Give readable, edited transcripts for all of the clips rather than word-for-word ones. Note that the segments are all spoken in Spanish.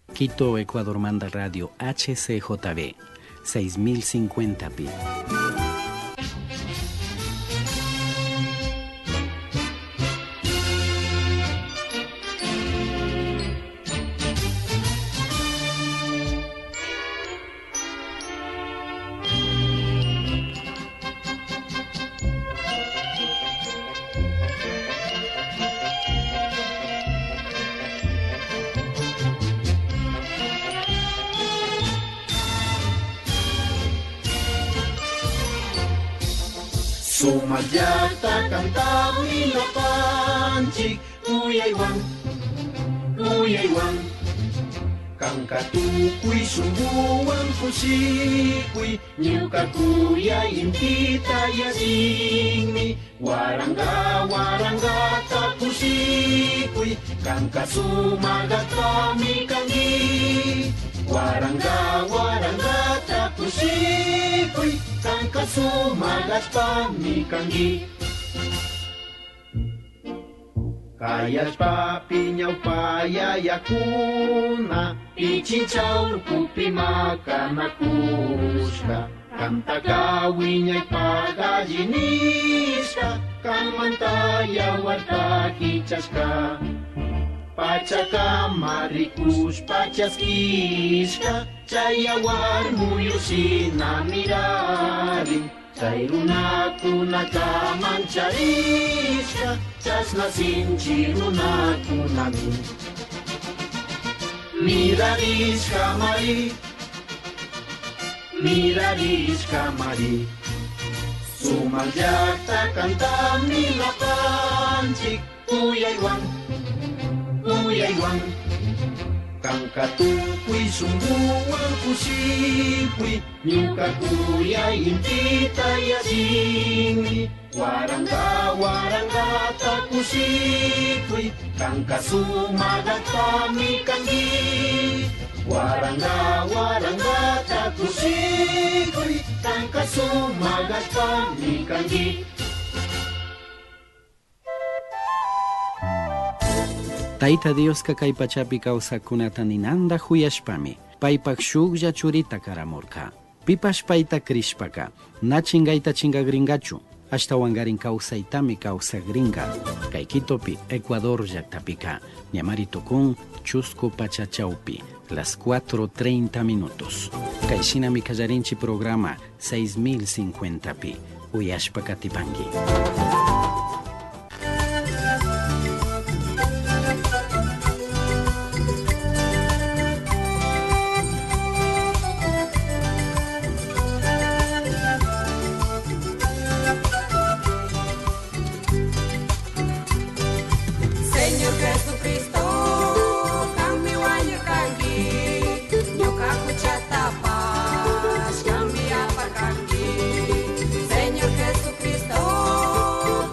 Quito, Ecuador manda radio HCJB 6050p. Sumagyata kanta ilapanchik Uyaywan, uyaywan Kang katukuy sumbuan kusikuy Nyuka kuya intita yasingni Warangga, warangga takusikuy Kang kasumagat kami kangi Warangga, warangga takusikuy Kang kasumagat kami kangi Kayas pa pinyaw payayakuna Ichinchaw lupupi makanakuska Kang tagawinya'y pagalinis ka Kang mantayaw at pakichas ka Pachaka marikus pachaskis ka Chayawar muyo sinamirarin Chayrunako nakamancharis ka Chas na sinchirunako namin Miraris ka mari Miraris ka mari Sumagyata kanta nilapanchik Uyaywan Uyaywan Kang katukuy sumbuan kusikuy Nyuka kuya intita yasingni Warangga, warangga takusikuy Kang kasumagat kami kangi Warangga, warangga takusikuy Kang kasumagat kami kangi Tayta Dios kay pachapi kawsakunata ninanda huyashpami paypak shuklla churita karamurka. Pipash payta krishpaka nachingayta chingagringachu ashtawangarin kawsaytami kawsagringa kay Quitopi Ecuador llaktapika ñamari tukun Chusco Pachachaupi las 4:30 minutos. Kay shinami kallarinchi programa 6050pi uyashpaka tipangi. Señor Jesucristo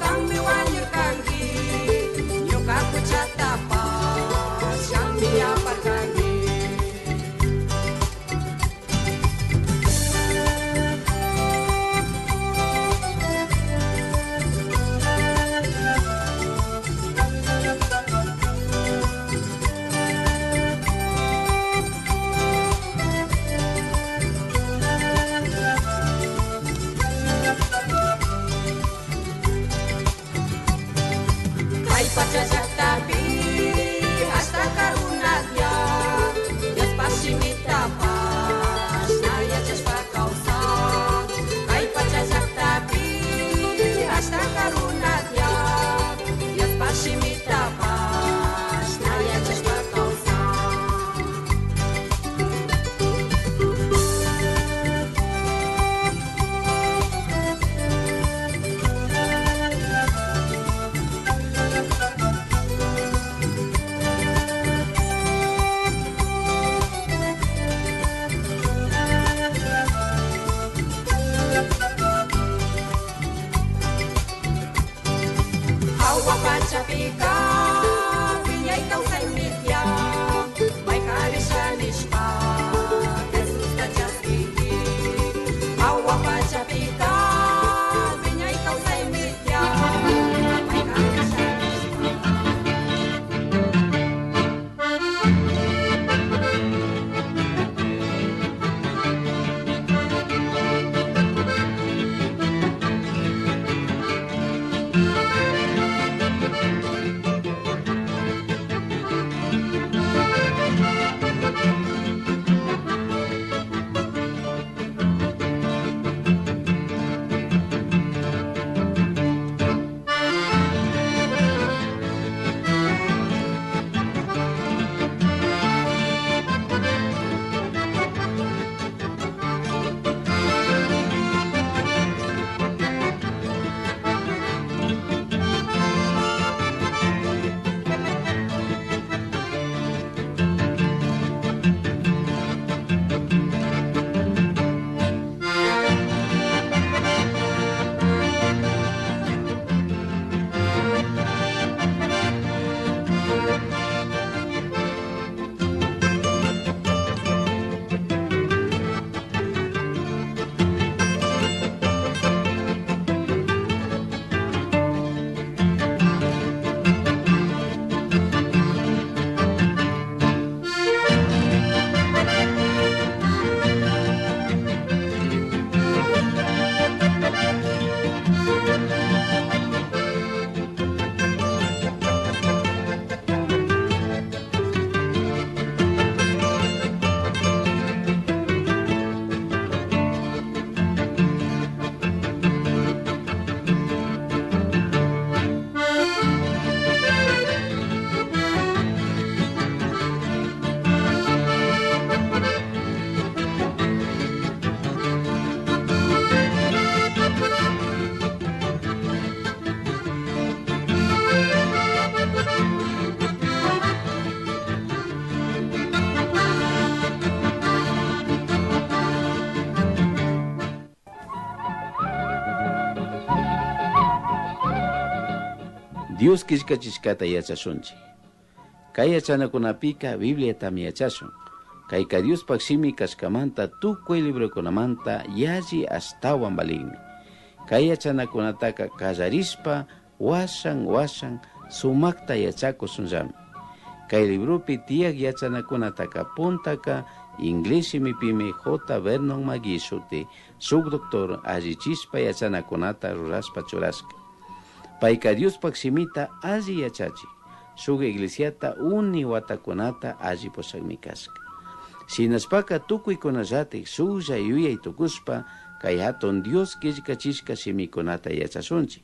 Dios kishkachishkata yachashunchi. Kay yachanakunapika Biblia yachashun. Kayka Dios pakshimi kashkamanta tukuy librokunamanta yaji astawan baligmi. Kay yachanakunataka kallarishpa washan sumakta yachakusunllami. Kay libropi tiyak yachanakunataka puntaka inglesimi J. Vernon McGee shuti shuk doctor allichishpa yachanakunata rurashpa churashka. Payka Dios pakshimita alli yachachi. Shuk iglesiata uni watakunata alli poshakmi kashka. Sinaspaka tukuykunallatik suya yuyay tukuspa kay hatun Dios killkachishka shimikunata yachashunchik.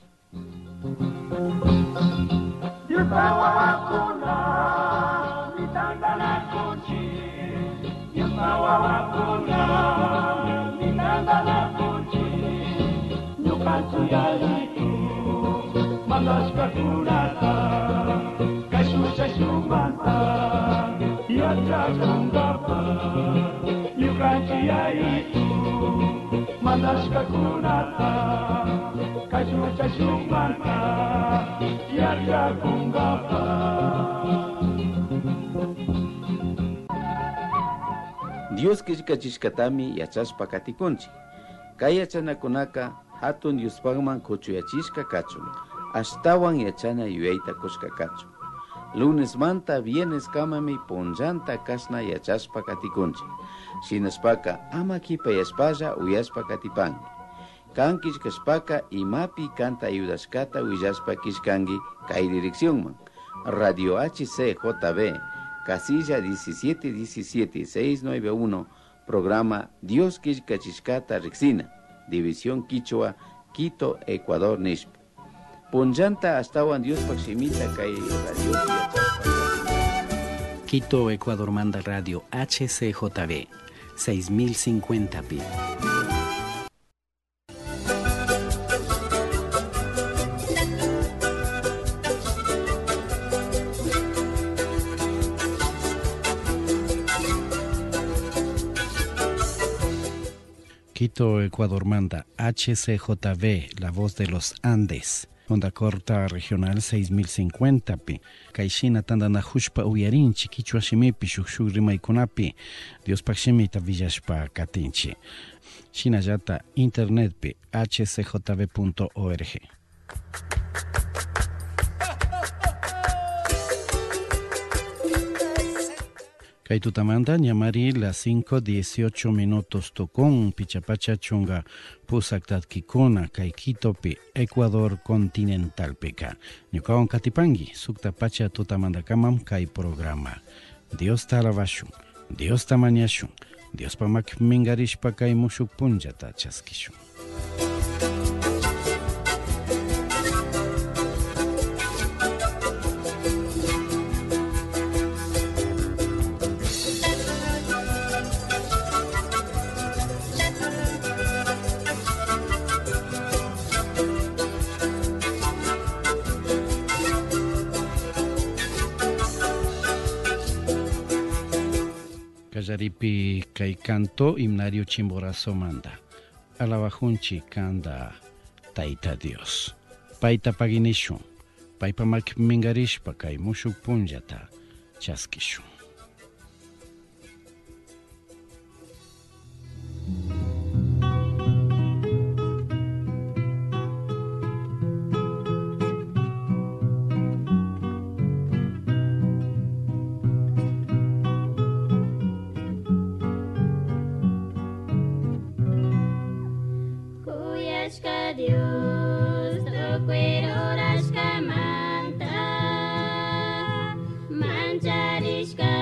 Dios killkachishkatami yachashpa katikunchi. Kay yachanakunaka hatun Diospagman kuchuyachishka kachun. Ashtawan yachana yuyayta kushka kachun. Lunes manta viernes kamami ponllanta kasna yachashpa katikunchi. Shinaspaka ama kipayashpalla uyashpa katipangi. Kan kishkashpaka imapi kanta ayudashkata willashpa kishkangi kay direccionman. Radio HCJB, casilla 1717691, programa Dios Kishkachishkata Rixina, División Quichua, Quito, Ecuador, Nishpa. Ponllanta astawan Dios Pakshimita kay radio Quito, Ecuador manda radio HCJB 6050p. Quito, Ecuador manda HCJB, la voz de los Andes. Onda corta regional 6050p. Kaishina tandana hushpa uyarinchi kichwa shimipi shukshuk rimaykunapi. Dios pakshimita villashpa katinchi. Shinallata internetpi hcjb.org. Kaitutamanta ñamari las 5:18 minutos tokon pichapacha chunga pusaktatkikuna kay Quitopi Ecuador continental pika. Ñukawan katipangi sukta pacha tutamandakamam kay programa. Dios talavashun, Dios tamañashun, Dios pamak mingarishpa kay mushuk punjata chaskishun. Kallaripi kay canto himnario Chimborazo manda. Alabajunchi kanda Taita Dios. Paita paginishun. Paipa mak mingarishpa kay mushuk punjata chaskishun. Dios, tu cuero rasca manta, mancha risca.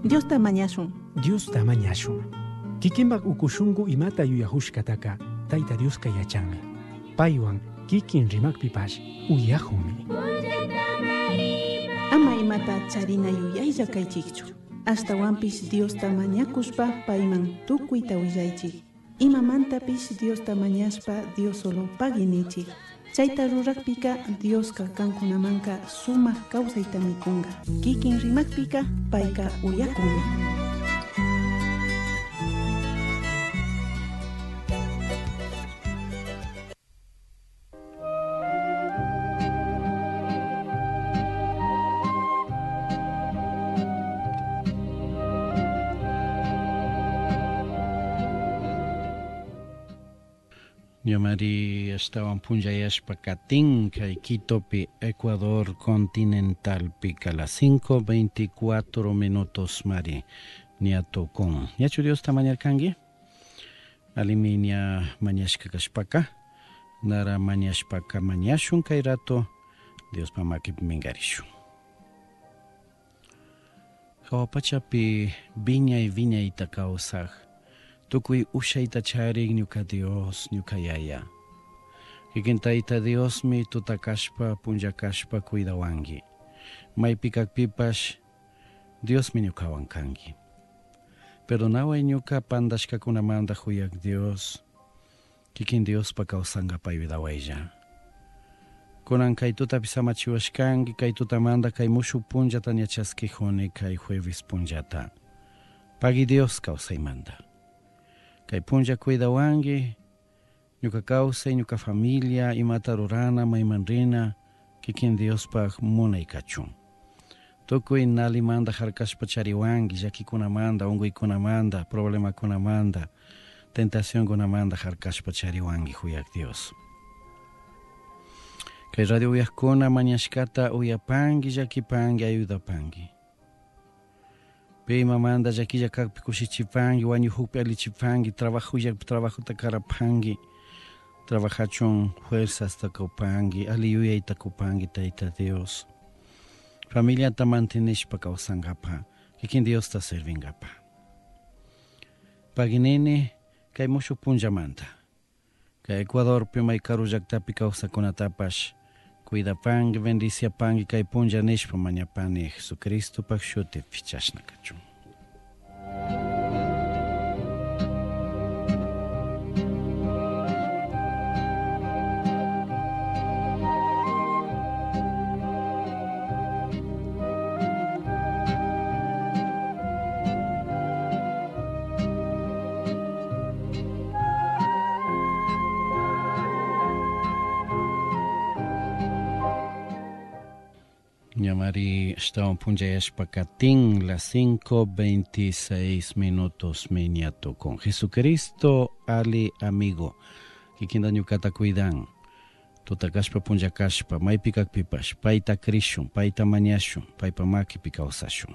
Dios tamañashun. Dios tamañashun. Kikinbak ukushungu imata yuyahushkataka, Tayta Dios kayachanmi. Paywan, kikin rimakpipash, uyahumi. Ama imata charina yuyaylla kaychikchu. Hasta wampis Dios tamañakuspa payman tukuyta willaychik. Imamantapis Dios tamañaspa Dios solo paginichik. Chayta rurakpika Dioska kankunamanka sumak kawsayta mikunga. Kikin rimakpika payka uyakuni. Ñamari estaban punjayashpa Katinka y Quitopi, Ecuador continental, pica las 5:24 minutos, Mari, Niato con. ¿Yachu Dios tamañar kangi? Aliminia mañashka kashpaka, Nara mañashpaka mañashun kairato, Dios pamaki mingarishu. Hawapachapi viña y takausaj. Tukuy ushayta charik ñuka Dios, ñuka yaya. Kikintayta Dios mi tutakashpa, punjakashpa cuidawangi. Maypikakpipash Dios mi ñukawan kangi. Pero naway ñuka pandashkakunamanta huyak Dios, kikin Dios pa kausanga payvidawaylla. Kunan kay tutapi samachiwashkangi, kay tutamanda kay mushu punjata ñachaskijuni kay jueves punjata. Pagi Dios kausaymanta. Kay punja cuidawangi, ñuka kawsay, ñuka familia, imata rurana, maymanrina, kikin Dios pa munay kachun. Tukuy nalimanda harkashpa chariwangi, llakikunamanda, unguykunamanda, problemakunamanda, tentacionkunamanda harkashpa chariwangi huyak Dios. Kay radio uyakuna mañashkata uyapangi, llakipangi, ayudapangi. Pima manda llakilla kakpi kushichipangi, wañuhupi alichipangi, trabajo takarapangi, trabajachon fuerzas takupangi, aliyuyay takupangi, Tayta Dios. Familia ta mantenishpa kawsangapa, kikin Dios ta servingapa. Paginini, kay mushu punjamanta. Kay Ecuador pimay karu llaktapi kawsakunatapash, cuidapangi, bendiciapangi, kay punja nishpa mañapani Jesucristo pakshuti fichashna kachun. Ñamari estaban punjayashpa Katin, las 5:26 minutos, miniato con Jesucristo ali amigo. Kikinda ñukata cuidan. Tutakashpa punjakashpa, maypikakpipash, payta krishun, payta mañashun, paypa makipi kawsashun.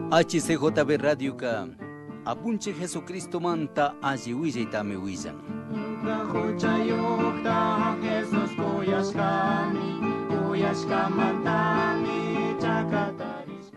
HCJB Radio ka apunche Jesucristo manta allí huilla y tame huillan. Jesus kuyashkamantami chakatarishka.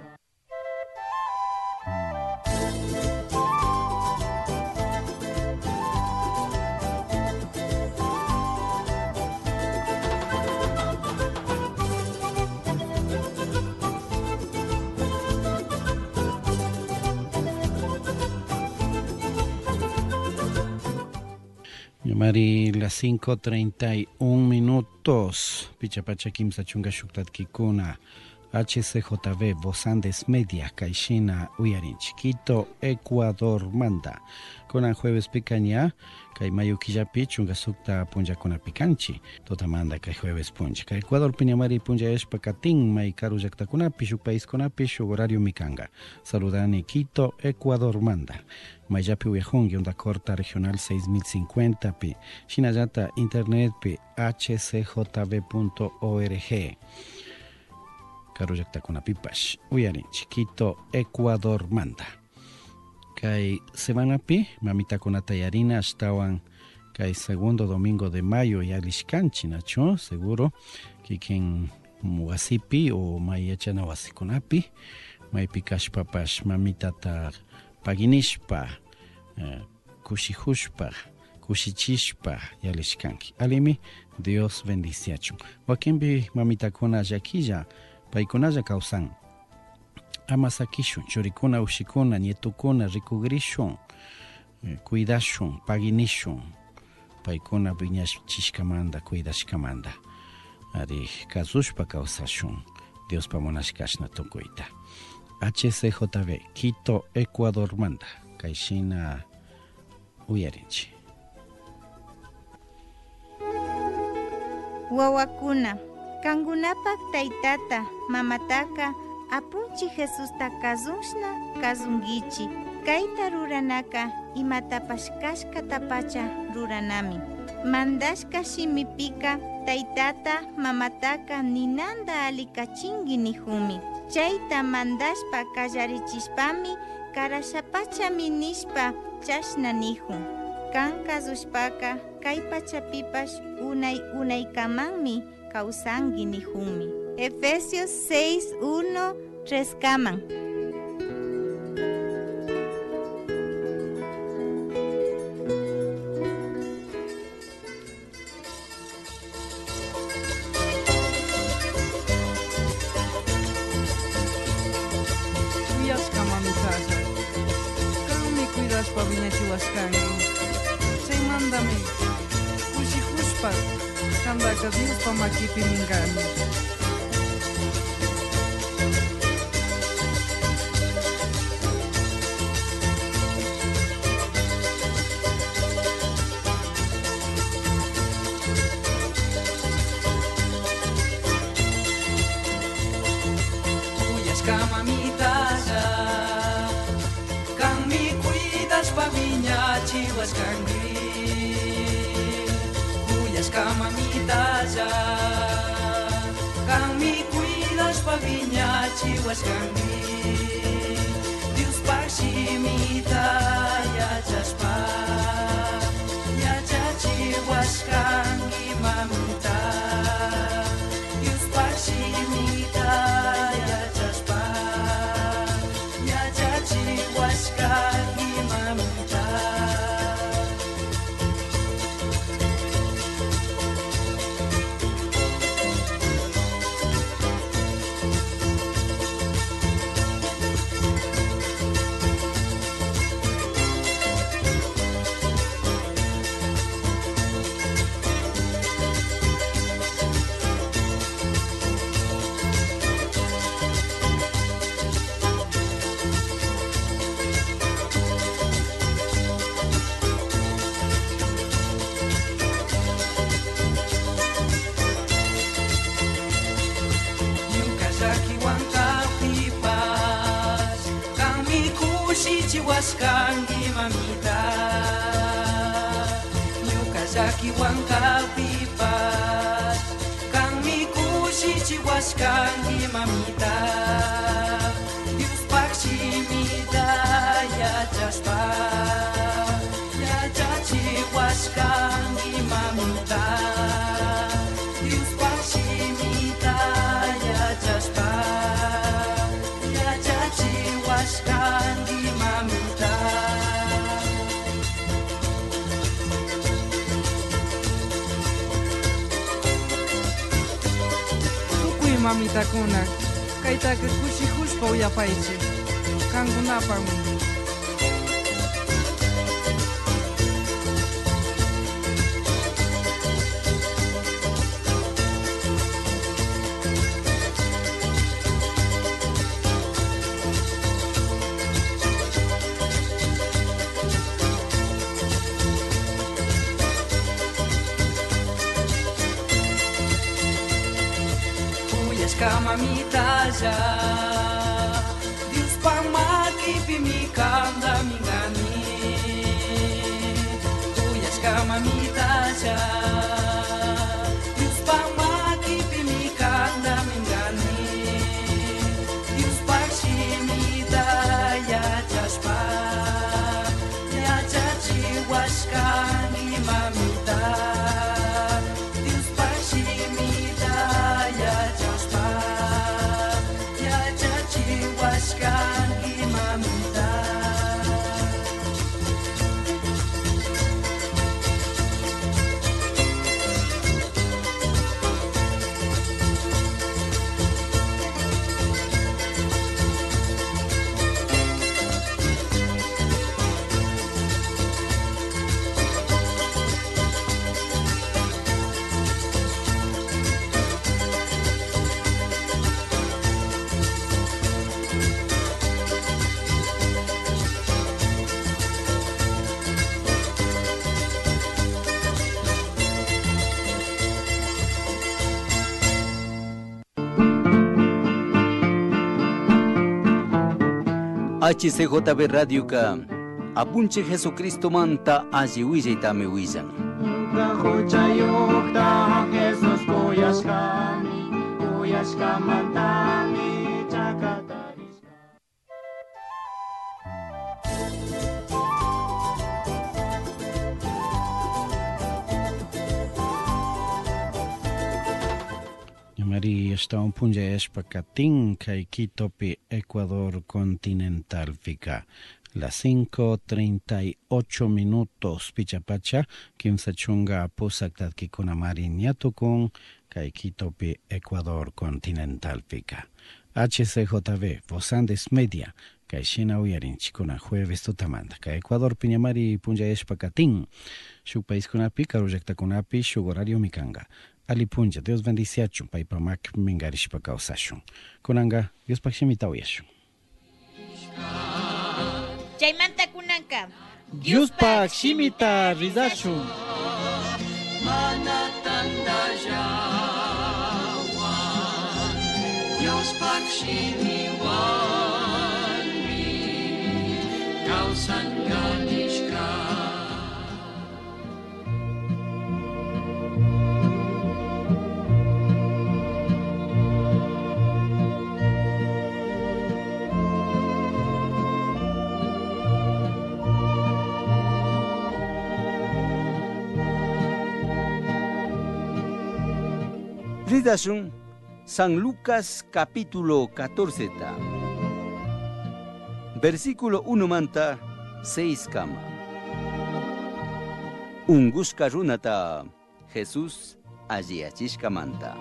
Mari las 5:31 minutos. Pichapacha kimsa chunga shuktat kikuna. HCJB Voz Andes Media Caixina Uyarin Chiquito Ecuador manda. Con jueves picaña. Kai mayo killapi chunga sukta punja kuna picanchi. Tota manda kai jueves punja. Kai Ecuador piñamari punja espa katin. Mai karu yakta kunapi shuk país kunapi shuk horario mikanga. Saludani Quito Ecuador manda. Mayapi Uyajón, onda corta regional 6050 pi. Shinayata internet pi hcjb.org. Karuyakta kuna pipash. Uyarin Chiquito Ecuador manda. Kai semana pi mamita kuna tayarina estaban kai segundo domingo de mayo ya lishkanchi nacho seguro que quien muasipi o mayachana wasikunapi may pikash papash mamita ta paginishpa kushihushpa kushichishpa yalishkanki alimi Dios bendiciachun wakimbi mamita kuna yakilla paikunaya kausan amasakishun churikuna ushikuna nietukuna rikugrishun cuidashun paginishun paikuna viñashchishkamanda cuidashkamanda ari kazushpa kausashun Dios pamonashkashna tokuita HCJB Quito Ecuador manda Caixina Uyarinchi Wawakuna kangunapak taytata mamataka apunchi Jesus takazunshna kazungichi kaita ruranaka imatapashkashka tapacha ruranami mandashka shimipika taytata mamataka ninanda alikachingi nihumi chayta mandashpa kallarichishpami karashapacha minishpa chashna nihu kan kazushpaka kay pachapipash unaykamanmi kausangi nihumi Efesios 6:1-3 kaman Kandaka Dios pamakipi mingani. Cuyas camamitas kan mi cuidas pa viña chivas kangi. Mamita ya kan mi cuidas pa viña chihuas kangi Dios pashimita ya chaspa ya chachihuas kangi mamita Dios pashimita ya chaspa ya chachihuas kangi mamita Kangi mamita Yukazaki wanka pipas Kang mi kushi chiwas kangi mamita Dios pakshi mamita Dios pashimita yachaspa yachachiwashkanki mamita Tukuy mamitakuna kaytaqa kushihushpa uyapaychik kankunapaq. Mamita ya Dios pamaki pimikanda mingani Tuyashka mamita ya Dios pamaki pimikanda mingani Dios pashimita ya chaspa ya chachiwashkani mamita Dios pashimita ya chaspa Washkanki mamita HCJB Radio ka apunche Jesucristo manta allí willitame willan. Jesus kuyashka mantami chakatariska. María está un punja espacatín Quito pi Ecuador continental fica. Las 5:38 minutos pichapacha kimsa chunga posaktat kikuna mariñato con Quito pi Ecuador continental fica. HCJB Vosandes Media Kaishina uyarin chikuna jueves tutamanda ka Ecuador piñamari punja espacatín shuk país kunapi karuyakta kunapi shuk horario mikanga. Ali punja, Dios bendiciachun, paipamak mingarishpa kausashun. Kunanga, Dios pakshimita uyashun. Chaymanta kunanka. Dios pakshimita rizashun. Manatanda jawan Dios pakshimiwan mi kausan ganishka. Ridashun San Lucas capítulo 14 versículo 1 manta 6 kama. Ungushka runata Jesús alliachishka manta.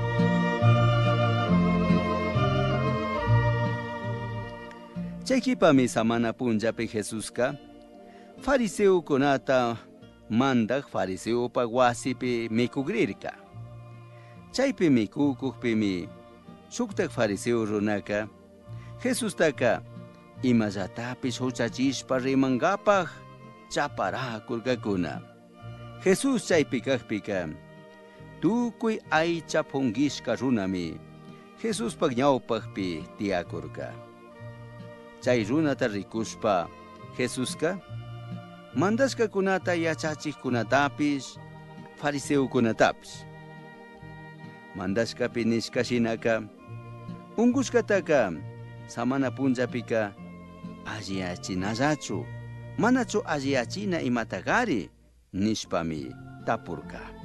Chaykipami samana punjapi Jesuska fariseo konata mandak fariseo pa wasipi mikugrirka. Chaypi mikukukpimi shuktak fariseo runaka Jesus taka imallatapish huchachishpa rimangapaj chaparakurkakuna. Jesus chaypi kakpika tukuy aycha phungishka runami Jesus pagñawpajpi tiakurka. Chay runata rikushpa Jesuska mandashka kunata yachachik kunatapish fariseo kunatapish mandashka pinishka shinaka ungushkataka samana punjapika alliachinallachu manachu alliachina imatagari nishpami tapurka.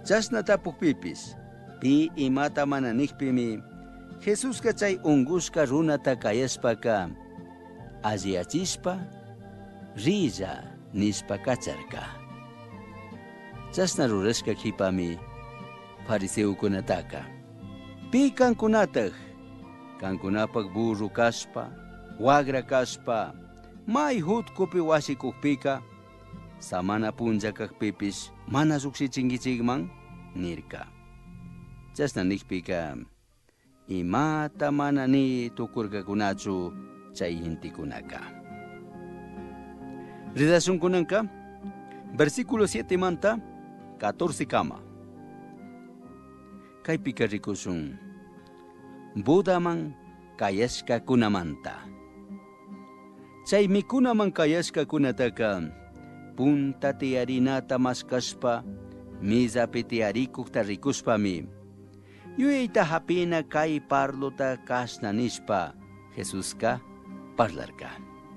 Chasna tapukpipis, pi imata mana nikpimi, Jesus ka chay ungushka runata kayaspaka, aziachispa, rilla nispa kacharka. Chasna rurashka kipami, fariseo kunataka. Pi kankunatak, kankunapak burro kaspa, wagra kaspa, may hutkupi wasikukpika, samana punja kakpipis, mana suksichingichigman, nirka. Chasna nikpika, imata mana ni tukurkakunachu chay intikunaka. Redacción kunanka, versículo 7 manta, 14 kama. Kaypika rikusun, Budaman kayashka kunamanta. Chay mikunaman kayashka kunataka, punta tiarinata maskaspa, mizapi tiarikukta rikuspami, yuyayta hapina kay parlota kasna nispa, Jesuska parlarka.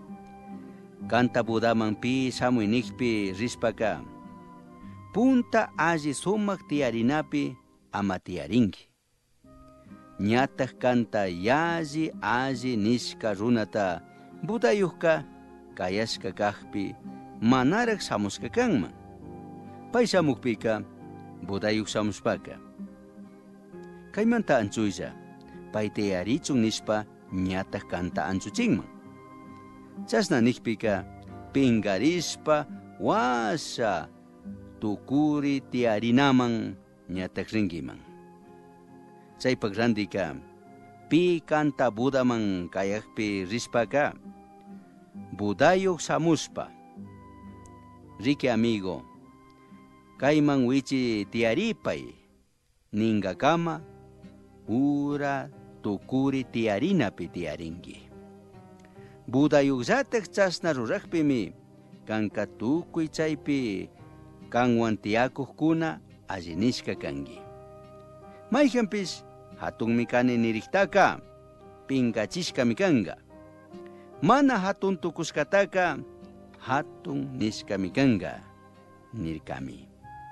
Kanta Budaman pi samuy nikpi rispaka, punta alli sumak tiarinapi ama tiarinki. Ñatak kanta yaji alli nishka runata budayuhka kayashka kahpi manarak samuska kanman. Pay samukpika budayuk samuspaka. Kaymanta anchuyja pay tiarichun nispa ñatak kanta anchuchingman. Chasna nikpika pingarispa wasa tukuri tiarinaman ñatak ringiman. Chay pagrandika pi kanta Budaman kayakpi rispaka, budayuk samuspa. Riki amigo, kayman wichi tiaripay, ninga kama, ura tukuri tiarinapi tiaringi. Budayuk zatek chasna rurakpimi, kanka tukuy chaypi, kanwan tiakuh kuna allinishka kangi. Mayhampis, hatun mikani niriktaka, pingachishka mikanga. Mana hatun tukuskataka, hatun nishka mikanga, nirkami.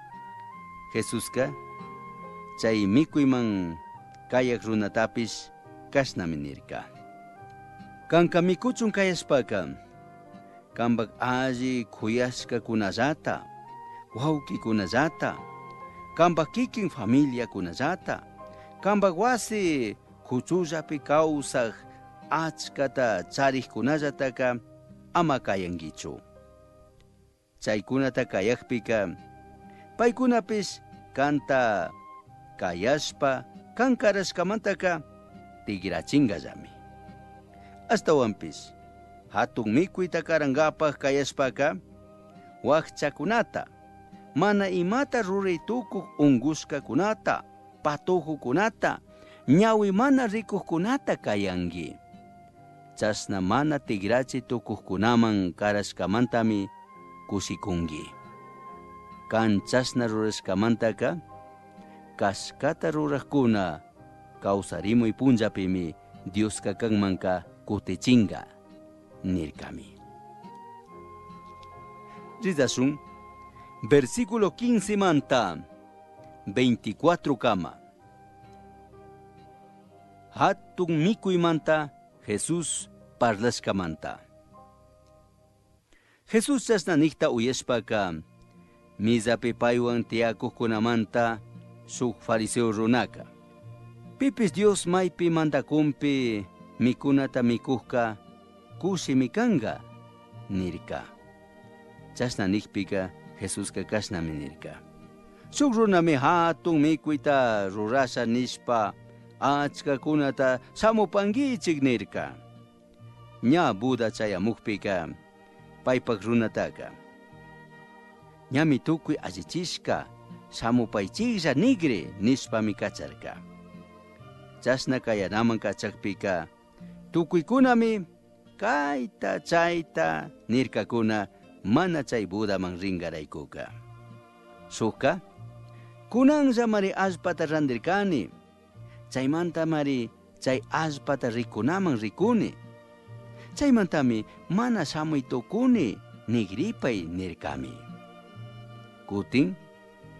Jesuska, chay mikuyman kayak runatapis, kasnami nirka. Kanka mikuchun kayaspaka, kambak aji kuyaska kunazata, wauki kunazata, kambak kikin familia kunazata, kambak wasi kuchullapi kawsaq achkata charih kunazataka ama kayangichu. Chaykunata kayakpika, paykunapis kanta kayaspa kankaraskamantaka tigrachingallami. Astawanpis, hatun mikuyta karangapaq kayaspaka, wakchakunata, mana imata ruraytukuq ungushka kunata, patuhu kunata, ñawi mana rikuq kunata kayangi. Chasna mana tigrachi tukuq kunaman karaskamantami kusikungi. Kan chasna ruraskamantaka, kaskata ruraqkuna kawsarimuy punllapimi Dioska kanmanka kutichinga, nirkami. Ridasun, versículo 15 manta, 24 kama. Hatun mikuy manta, Jesús parlaskamanta. Jesús chasna nikta uyashpaka, mizapi paywan tiakuq kunamanta, suk fariseo runaka. Pipis Dios maypi mandakumpi, mikunata mikuhka, kusi mikanga, nirka. Chasna nikpika, Jesuska kasnami nirka. Suk runami hatun mikuyta rurasa nispa, achka kunata samupangichik nirka. Ña Buda chayamukpika, paypak runataka. Ñami tukuy allichishka, samupaychiklla nigre nispa mikacharka. Chasna kayanaman kachakpika, tukuykunami kayta chayta nirkakuna mana chay Budaman ringaraykuka. Suka, kunanlla mari aspata randirkani, chaymanta mari chay aspata rikunaman rikuni. Chaymantami mana samuy tukuni nigripay nirkami. Kutin,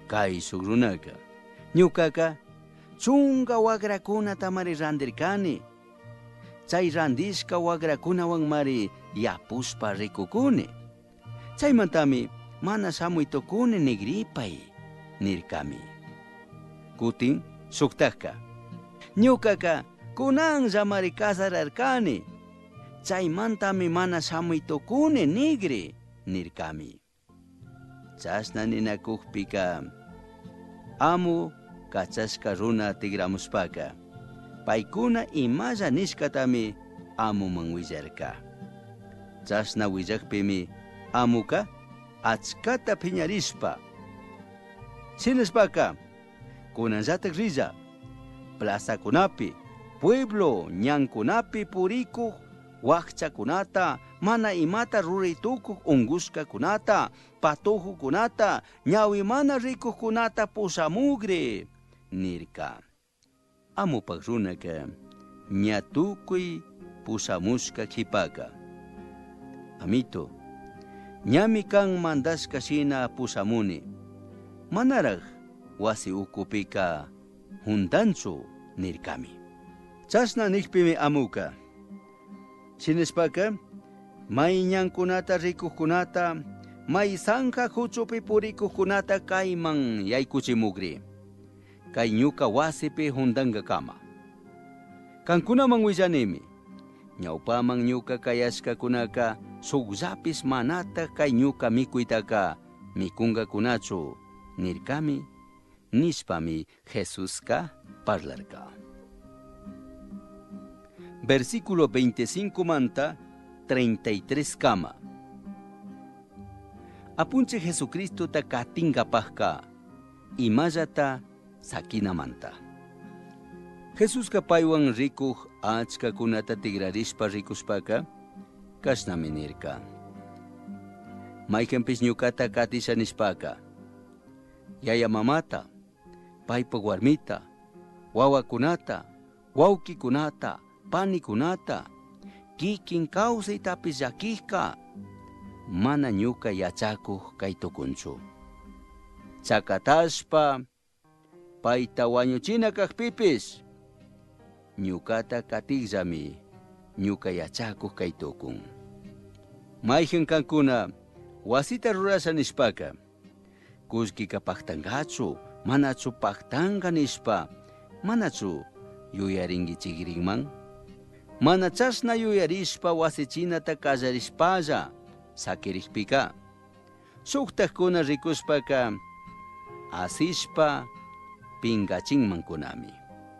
kay sugrunaka. Ñukaka chunga wagrakunata mari randirkani. Chay randishka wagrakunawan mari yapuspa rikukuni. Chaymantami mana samuytukuni nigripay nirkami. Kutin suktaka. Ñukaka kunanja mari kasararkani. Chaymantami mana samuytukuni nigri nirkami. Chasna ninakukpika amu kachashka runa tigramuspaka. Paykuna imalla nishkatami amuman willarka. Chasna willakpimi amuka achkata piñarishpa. Sinaspaka kunanllatak rilla plaza kunapi, pueblo ñankunapi puriku wakchakunata, mana imata rurituku ungushka kunata, patuhu kunata, ñawi mana riku kunata pusamugre nirka. Amupak runaka ñatukuy pusamushka kipaka. Amito, ñami kan mandashka shina pusamuni. Manarag wasi ukupika hundanchu nirkami. Chasna nikpimi amuka. Sinespaka, may ñankunata rikukunata, may sangka huchupi purikukunata kayman yaykuchimugri. Kay ñuka wasipi hundanga kama. Kankunaman willanimi. Ñawpaman ñuka kayashka kunaka sugzapis manata kay ñuka mikuytaka mikunga kunachu nirkami nispami Jesuska parlarka. Versículo 25 manta 33 kama. Apunche Jesucristo ta katinga pahka imallata sakina manta. Jesús kapaywan rikuj achka kunata tigrarishpa rikuspaka kashnami nirka. Maykanpis ñukata katishanishpaka yaya mamata, paypa warmita, wawakunata, wawkikunata, panikunata, kikin kawsaytapis llakijka mana ñuka yachakuj kay tukunchu. Chakatashpa payta wañuchina kaqpipis ñukata katigllami ñuka yachakuj kay tukun. Mayjan kankuna wasita rurasha nishpaka kuskika paktangachu, manachu paktanga nishpa, manachu yuyaringi chigirinman. Mana chasna yuyarishpa wasichinata kallarishpalla sakirikpika. Suktakuna rikuspaka asishpa pingachinman kunami.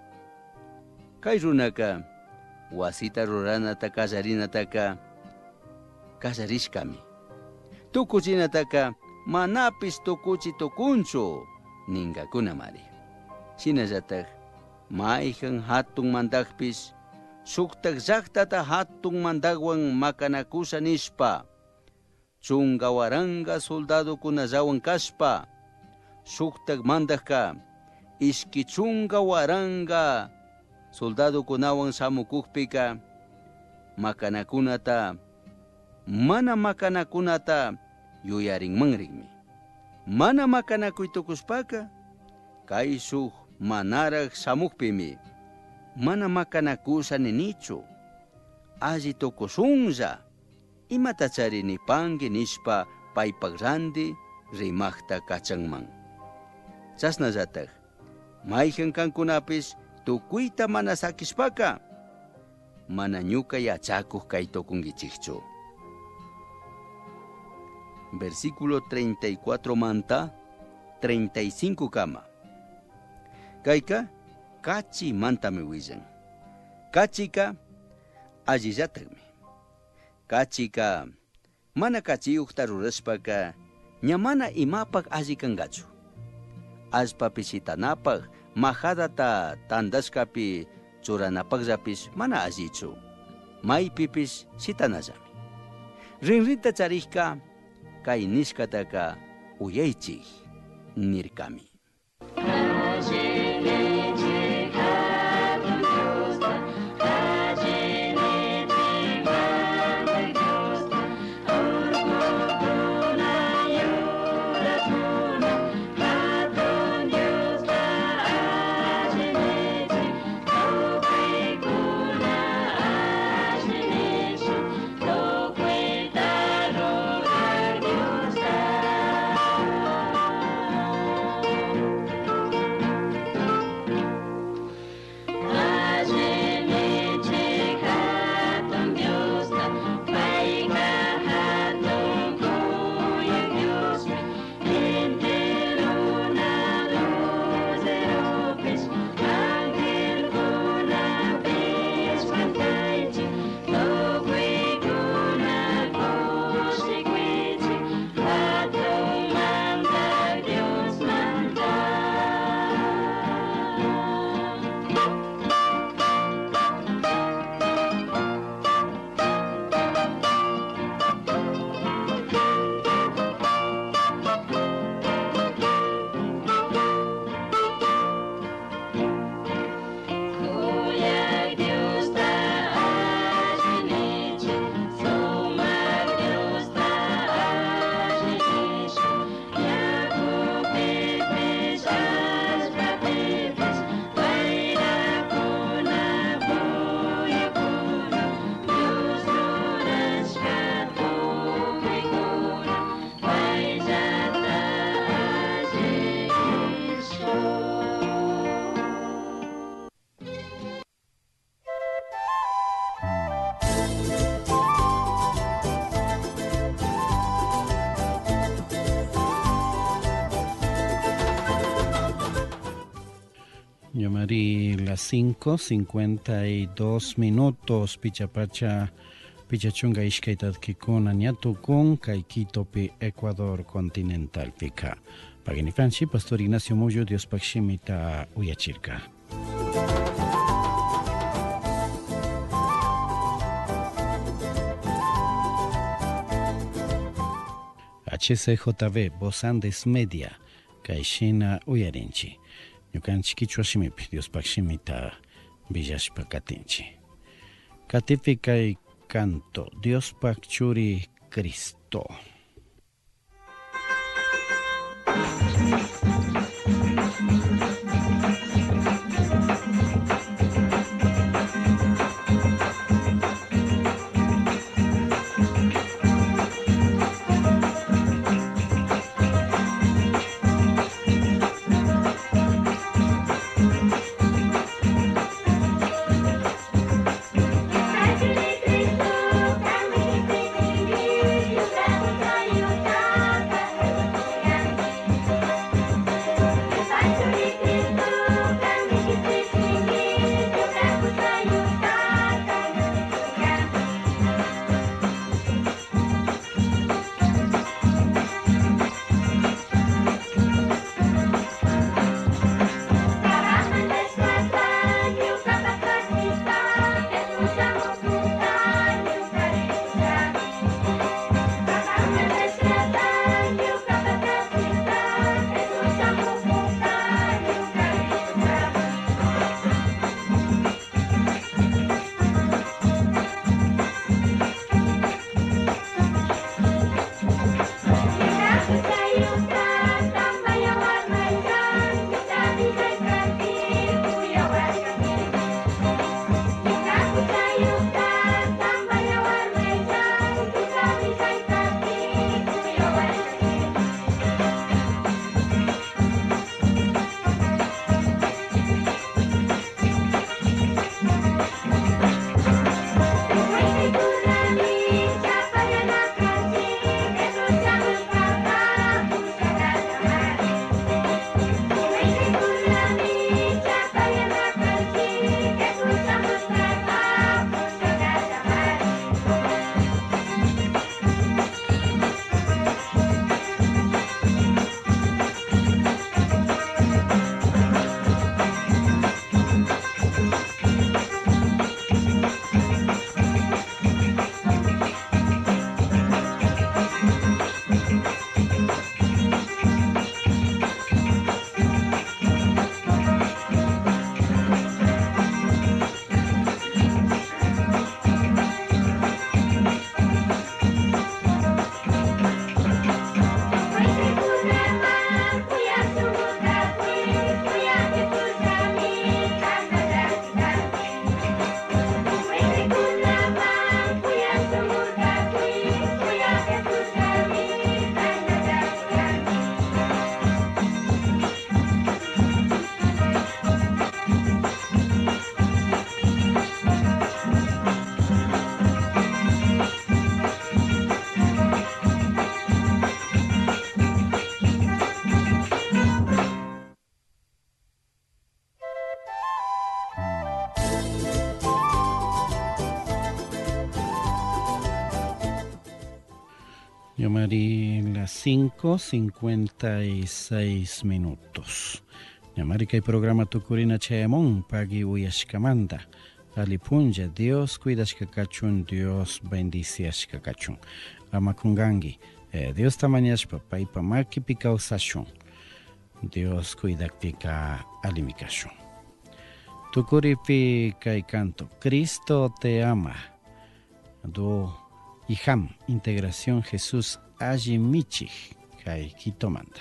Kay runaka wasita ruranata kallarinataka kallarishkami. Tukuchinataka manapis tukuchi tukunchu ningakuna mari. Sinallatak mayjan hatun mandakpis suktak llaktata hatun mandagwan makanakusa nishpa chunga waranga soldado kunallawan kashpa suktak mandakka iski chunga waranga soldado kunawan samukukpika makanakunata mana makanakunata yuyarinmanrikmi. Mana makanakuytukuspaka kay suk manarag samukpimi mana makanakusa ninichu alli tukusunlla imatachari nipangi nishpa paypak randi rimakta kachanman. Chasnallatak mayjan kankunapis tukuyta mana sakispaka mana ñuka yachakuj kay tukungichikchu. Versículo 34 manta 35 kama. Kayka kachi mantami willan. Kachika allillatakmi. Kachika mana kachiyuqta rurashpaka ñamana imapak alli kangachu. Allpapi shitanapaq majadata tandashkapi churanapaqllapis mana allichu. Maypipis shitanallami. Rinrita charikka kay nishkataka uyaychik nirkami. Yamari las 5:52 minutos. Pichapacha, Pichachunga Ishkaitat-kikuna Ñatukun, Kaikitopi, Ecuador continental pica. Paginifanchi, Pastor Ignacio Moyo, Dios Pakshimita Uyachirka. HCJB, Voz Andes Media, Kaishina Uyarinchi. Ñukanchik Kichwa Shimipi, Dios Pakshimita Villashpa Katinchi. Katipi kay canto, Dios Pakchuri Cristo. Yamari las 5:56 minutos. Yamari kay programa tukurina chayamon pagi uyashkamanda. Alipunja, Dios cuidashkakachun, Dios bendiciashkakachun. Amakungangi, Dios tamañashpa paipa maki pikausashun. Dios cuidakpika alimikashun. Tukuripi kay canto, Cristo te ama. Do Iham, integración Jesús Ajimichi, Kai Kitomanda.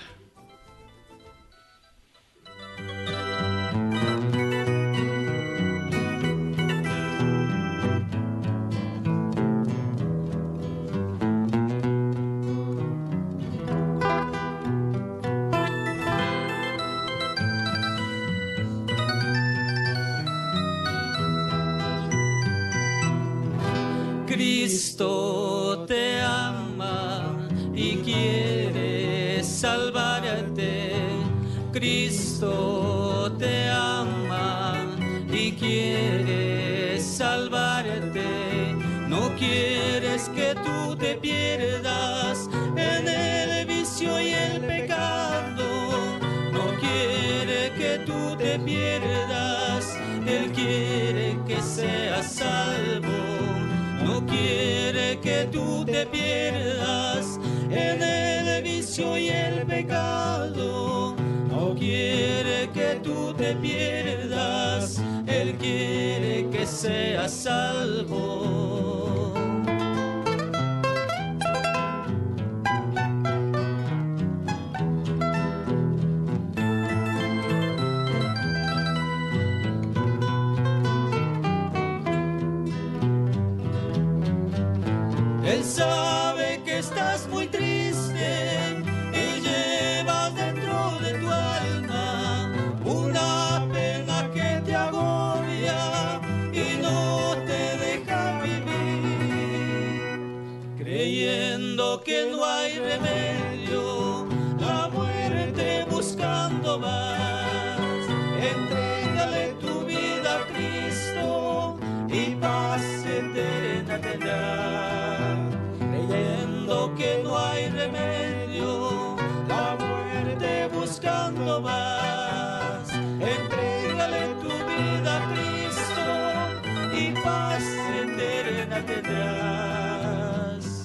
Cristo te ama y quiere salvarte. Cristo te ama quieres que tú te pierdas en el vicio y el pecado. No quiere que tú te pierdas, Él quiere que seas salvo. No quiere que tú te pierdas en el vicio y el pecado. No quiere que tú te pierdas, Él quiere que seas salvo. Él sabe que estás muy triste y llevas dentro de tu alma una pena que te agobia y no te deja vivir, creyendo que no hay remedio, la muerte buscando vas. Entrégale tu vida a Cristo y paz eterna tendrás. Creyendo que no hay remedio, la muerte buscando vas. Entrégale tu vida a Cristo y paz eterna tendrás.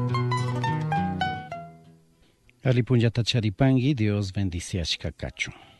Alipunyata charipangi, Dios bendice a Cacho.